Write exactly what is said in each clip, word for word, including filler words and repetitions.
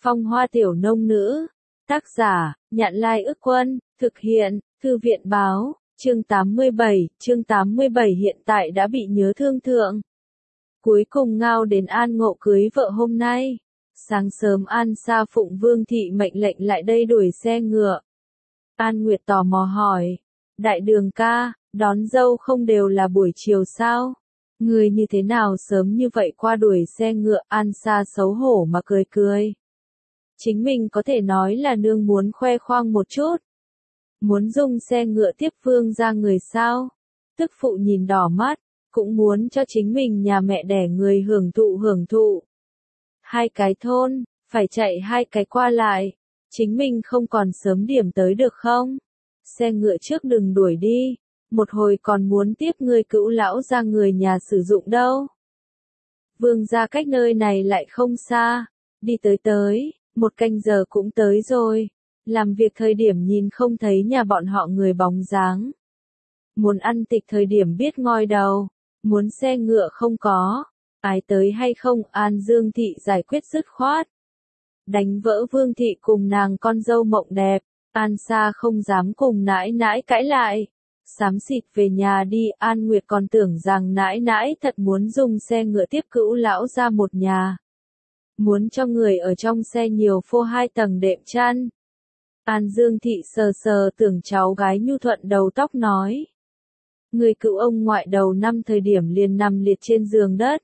Phong hoa tiểu nông nữ. Tác giả, Nhạn Lai Ức Quân, thực hiện, Thư viện Báo, chương tám mươi bảy, chương tám mươi bảy hiện tại đã bị nhớ thương thượng. Cuối cùng Ngao đến An Ngộ cưới vợ hôm nay. Sáng sớm An Sa phụng Vương thị mệnh lệnh lại đây đuổi xe ngựa. An Nguyệt tò mò hỏi, đại đường ca, đón dâu không đều là buổi chiều sao? Người như thế nào sớm như vậy qua đuổi xe ngựa? An Sa xấu hổ mà cười cười. Chính mình có thể nói là nương muốn khoe khoang một chút. Muốn dùng xe ngựa tiếp Vương ra người sao? Tức phụ nhìn đỏ mắt, cũng muốn cho chính mình nhà mẹ đẻ người hưởng thụ hưởng thụ. Hai cái thôn, phải chạy hai cái qua lại. Chính mình không còn sớm điểm tới được không? Xe ngựa trước đừng đuổi đi. Một hồi còn muốn tiếp người cữu lão ra người nhà sử dụng đâu. Vương ra cách nơi này lại không xa. Đi tới tới, một canh giờ cũng tới rồi. Làm việc thời điểm nhìn không thấy nhà bọn họ người bóng dáng. Muốn ăn tịch thời điểm biết ngoi đầu. Muốn xe ngựa không có. Ai tới hay không? An Dương thị giải quyết dứt khoát. Đánh vỡ Vương thị cùng nàng con dâu mộng đẹp. An Sa không dám cùng nãi nãi cãi lại. Xám xịt về nhà đi. An Nguyệt còn tưởng rằng nãi nãi thật muốn dùng xe ngựa tiếp cữu lão ra một nhà. Muốn cho người ở trong xe nhiều phô hai tầng đệm chăn. An Dương thị sờ sờ tưởng cháu gái nhu thuận đầu tóc nói. Người cữu ông ngoại đầu năm thời điểm liền nằm liệt trên giường đất.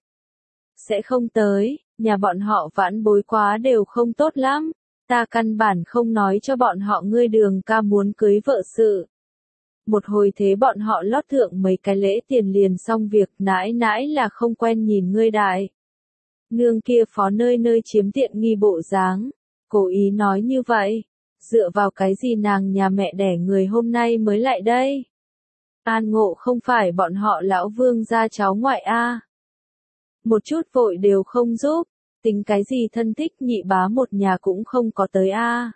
Sẽ không tới, nhà bọn họ vãn bối quá đều không tốt lắm. Ta căn bản không nói cho bọn họ ngươi đường ca muốn cưới vợ sự. Một hồi thế bọn họ lót thượng mấy cái lễ tiền liền xong việc, nãi nãi là không quen nhìn ngươi đại. Nương kia phó nơi nơi chiếm tiện nghi bộ dáng, cố ý nói như vậy, dựa vào cái gì nàng nhà mẹ đẻ người hôm nay mới lại đây. An Ngộ không phải bọn họ lão Vương gia cháu ngoại a. Một chút vội đều không giúp, tính cái gì thân thích nhị bá một nhà cũng không có tới a.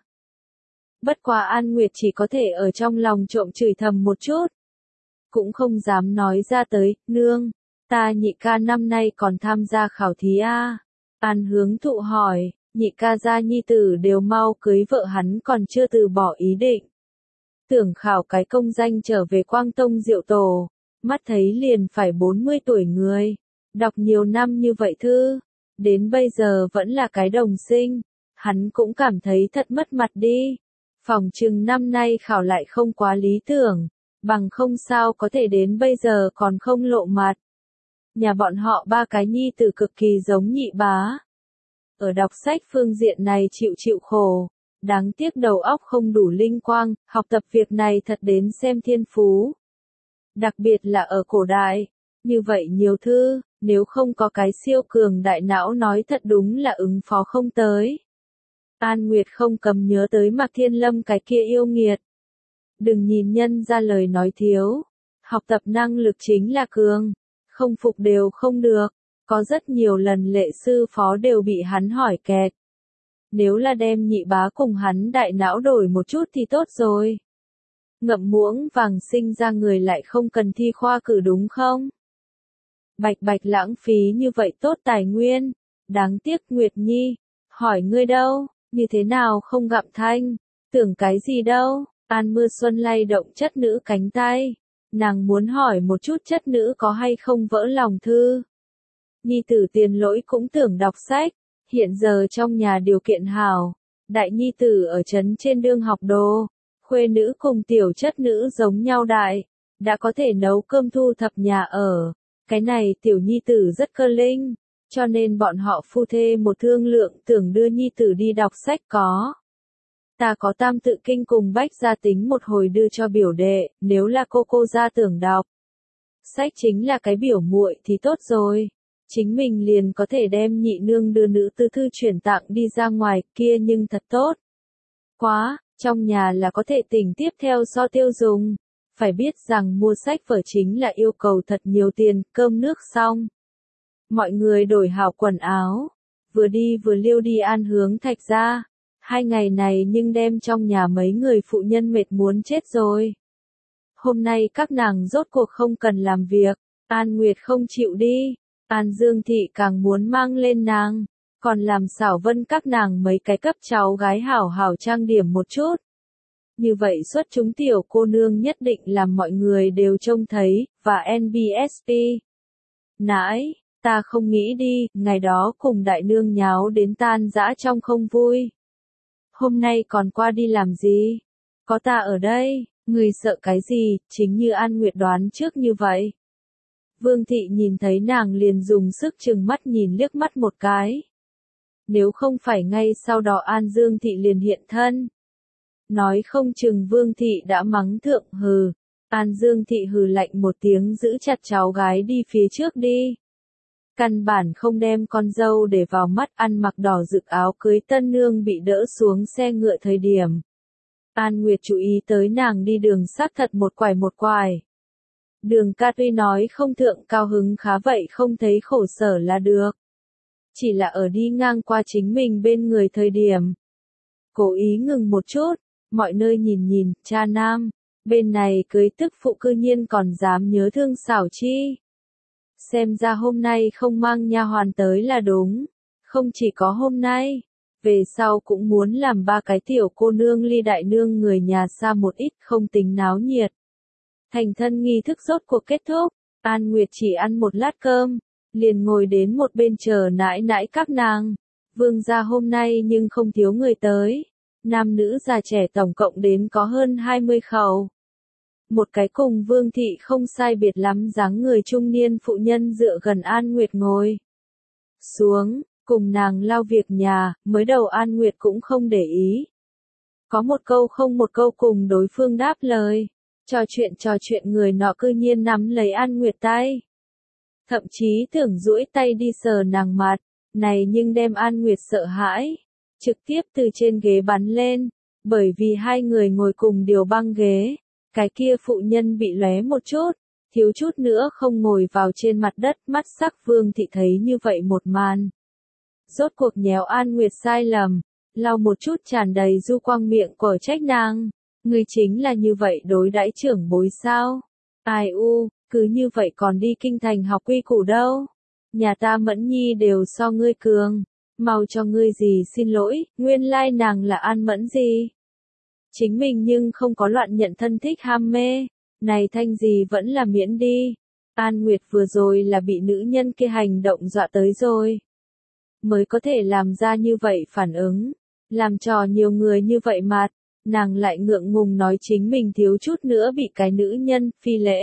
Bất quá An Nguyệt chỉ có thể ở trong lòng trộm chửi thầm một chút. Cũng không dám nói ra tới, nương, ta nhị ca năm nay còn tham gia khảo thí a. An Hướng Thụ hỏi, nhị ca gia nhi tử đều mau cưới vợ hắn còn chưa từ bỏ ý định. Tưởng khảo cái công danh trở về Quang Tông Diệu Tổ, mắt thấy liền phải bốn mươi tuổi người, đọc nhiều năm như vậy thư, đến bây giờ vẫn là cái đồng sinh, hắn cũng cảm thấy thật mất mặt đi. Phòng chừng năm nay khảo lại không quá lý tưởng, bằng không sao có thể đến bây giờ còn không lộ mặt. Nhà bọn họ ba cái nhi tử cực kỳ giống nhị bá. Ở đọc sách phương diện này chịu chịu khổ, đáng tiếc đầu óc không đủ linh quang, học tập việc này thật đến xem thiên phú. Đặc biệt là ở cổ đại, như vậy nhiều thư, nếu không có cái siêu cường đại não nói thật đúng là ứng phó không tới. An Nguyệt không cầm nhớ tới Mạc Thiên Lâm cái kia yêu nghiệt. Đừng nhìn nhân ra lời nói thiếu, học tập năng lực chính là cường, không phục đều không được, có rất nhiều lần lệ sư phó đều bị hắn hỏi kẹt. Nếu là đem nhị bá cùng hắn đại não đổi một chút thì tốt rồi. Ngậm muỗng vàng sinh ra người lại không cần thi khoa cử đúng không? Bạch bạch lãng phí như vậy tốt tài nguyên, đáng tiếc. Nguyệt Nhi, hỏi ngươi đâu, như thế nào không gặm thanh, tưởng cái gì đâu? An Mưa Xuân lay động chất nữ cánh tay, nàng muốn hỏi một chút chất nữ có hay không vỡ lòng thư. Nhi tử Tiền Lỗi cũng tưởng đọc sách, hiện giờ trong nhà điều kiện hảo, đại nhi tử ở trấn trên đương học đồ, khuê nữ cùng tiểu chất nữ giống nhau đại, đã có thể nấu cơm thu thập nhà ở, cái này tiểu nhi tử rất cơ linh, cho nên bọn họ phu thê một thương lượng tưởng đưa nhi tử đi đọc sách có. Ta có Tam Tự Kinh cùng Bách Gia tính một hồi đưa cho biểu đệ, nếu là cô cô gia tưởng đọc. Sách chính là cái biểu muội thì tốt rồi. Chính mình liền có thể đem nhị nương đưa nữ tư thư chuyển tặng đi ra ngoài kia nhưng thật tốt. Quá, trong nhà là có thể tỉnh tiếp theo so tiêu dùng. Phải biết rằng mua sách vở chính là yêu cầu thật nhiều tiền, cơm nước xong. Mọi người đổi hảo quần áo, vừa đi vừa liêu đi An Hướng Thạch ra. Hai ngày này nhưng đem trong nhà mấy người phụ nhân mệt muốn chết rồi. Hôm nay các nàng rốt cuộc không cần làm việc, An Nguyệt không chịu đi. An Dương thị càng muốn mang lên nàng, còn làm xảo Vân các nàng mấy cái cấp cháu gái hảo hảo trang điểm một chút. Như vậy xuất chúng tiểu cô nương nhất định làm mọi người đều trông thấy, và en bê ét pê. Nãi, ta không nghĩ đi, ngày đó cùng đại nương nháo đến tan dã trong không vui. Hôm nay còn qua đi làm gì? Có ta ở đây, người sợ cái gì, chính như An Nguyệt đoán trước như vậy. Vương thị nhìn thấy nàng liền dùng sức trừng mắt nhìn liếc mắt một cái. Nếu không phải ngay sau đó An Dương thị liền hiện thân. Nói không chừng Vương thị đã mắng thượng hừ. An Dương thị hừ lạnh một tiếng giữ chặt cháu gái đi phía trước đi. Căn bản không đem con dâu để vào mắt, ăn mặc đỏ rực áo cưới tân nương bị đỡ xuống xe ngựa thời điểm. An Nguyệt chú ý tới nàng đi đường xác thật một quải một quải. Đường ca tuy nói không thượng cao hứng khá vậy không thấy khổ sở là được. Chỉ là ở đi ngang qua chính mình bên người thời điểm. Cố ý ngừng một chút, mọi nơi nhìn nhìn, cha nam, bên này cưới tức phụ cư nhiên còn dám nhớ thương xảo chi. Xem ra hôm nay không mang nha hoàn tới là đúng, không chỉ có hôm nay, về sau cũng muốn làm ba cái tiểu cô nương ly đại nương người nhà xa một ít không tính náo nhiệt. Thành thân nghi thức rốt cuộc kết thúc, An Nguyệt chỉ ăn một lát cơm, liền ngồi đến một bên chờ nãi nãi các nàng. Vương gia hôm nay nhưng không thiếu người tới, nam nữ già trẻ tổng cộng đến có hơn hai mươi khẩu. Một cái cùng Vương thị không sai biệt lắm dáng người trung niên phụ nhân dựa gần An Nguyệt ngồi xuống, cùng nàng lau việc nhà, mới đầu An Nguyệt cũng không để ý. Có một câu không một câu cùng đối phương đáp lời, trò chuyện trò chuyện người nọ cư nhiên nắm lấy An Nguyệt tay. Thậm chí tưởng duỗi tay đi sờ nàng mặt, này nhưng đem An Nguyệt sợ hãi, trực tiếp từ trên ghế bắn lên, bởi vì hai người ngồi cùng điều băng ghế. Cái kia phụ nhân bị lóe một chút, thiếu chút nữa không ngồi vào trên mặt đất, mắt sắc Vương thị thấy như vậy một màn. Rốt cuộc nhéo An Nguyệt sai lầm, lau một chút tràn đầy du quang miệng của trách nàng. Ngươi chính là như vậy đối đãi trưởng bối sao? Ai u, cứ như vậy còn đi kinh thành học quy củ đâu? Nhà ta Mẫn Nhi đều so ngươi cường, mau cho ngươi gì xin lỗi, nguyên lai nàng là An Mẫn gì? Chính mình nhưng không có loạn nhận thân thích ham mê, này thanh gì vẫn là miễn đi. An Nguyệt vừa rồi là bị nữ nhân kia hành động dọa tới rồi. Mới có thể làm ra như vậy phản ứng, làm trò nhiều người như vậy mặt, nàng lại ngượng ngùng nói chính mình thiếu chút nữa bị cái nữ nhân phi lễ.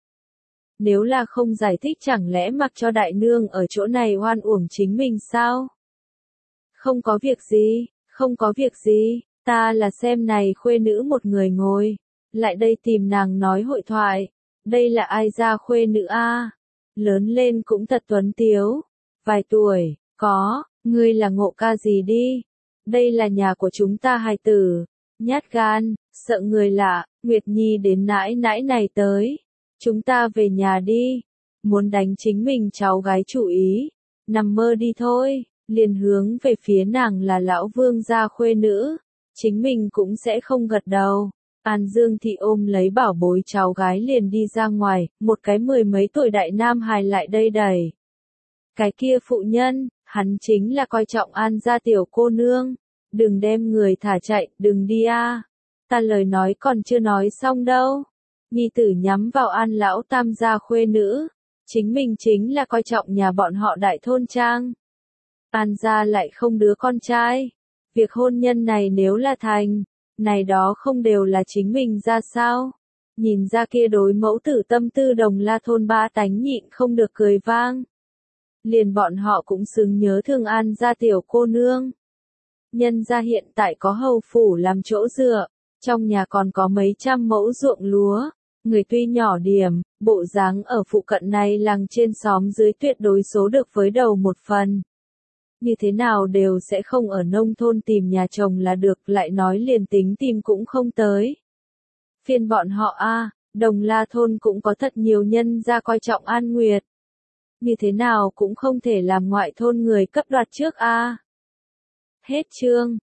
Nếu là không giải thích chẳng lẽ mặc cho đại nương ở chỗ này oan uổng chính mình sao? Không có việc gì, không có việc gì. Ta là xem này khuê nữ một người ngồi, lại đây tìm nàng nói hội thoại, đây là ai ra khuê nữ a? Lớn lên cũng thật tuấn tiếu, vài tuổi, có, ngươi là Ngộ ca gì đi, đây là nhà của chúng ta hài tử, nhát gan, sợ người lạ, Nguyệt Nhi đến nãi nãi này tới, chúng ta về nhà đi, muốn đánh chính mình cháu gái chủ ý, nằm mơ đi thôi, liền hướng về phía nàng là lão Vương gia khuê nữ. Chính mình cũng sẽ không gật đầu. An Dương thị ôm lấy bảo bối cháu gái liền đi ra ngoài, một cái mười mấy tuổi đại nam hài lại đây đẩy. Cái kia phụ nhân, hắn chính là coi trọng An gia tiểu cô nương. Đừng đem người thả chạy, đừng đi a. Ta lời nói còn chưa nói xong đâu. Nhi tử nhắm vào An lão tam gia khuê nữ. Chính mình chính là coi trọng nhà bọn họ đại thôn trang. An gia lại không đứa con trai. Việc hôn nhân này nếu là thành, này đó không đều là chính mình ra sao? Nhìn ra kia đối mẫu tử tâm tư Đồng La thôn ba tánh nhịn không được cười vang. Liền bọn họ cũng xứng nhớ thương An gia tiểu cô nương. Nhân gia hiện tại có hầu phủ làm chỗ dựa, trong nhà còn có mấy trăm mẫu ruộng lúa, người tuy nhỏ điểm, bộ dáng ở phụ cận này làng trên xóm dưới tuyệt đối số được với đầu một phần. Như thế nào đều sẽ không ở nông thôn tìm nhà chồng là được, lại nói liền tính tìm cũng không tới. Phiên bọn họ a, Đồng La thôn cũng có thật nhiều nhân gia coi trọng An Nguyệt. Như thế nào cũng không thể làm ngoại thôn người cấp đoạt trước a. Hết chương.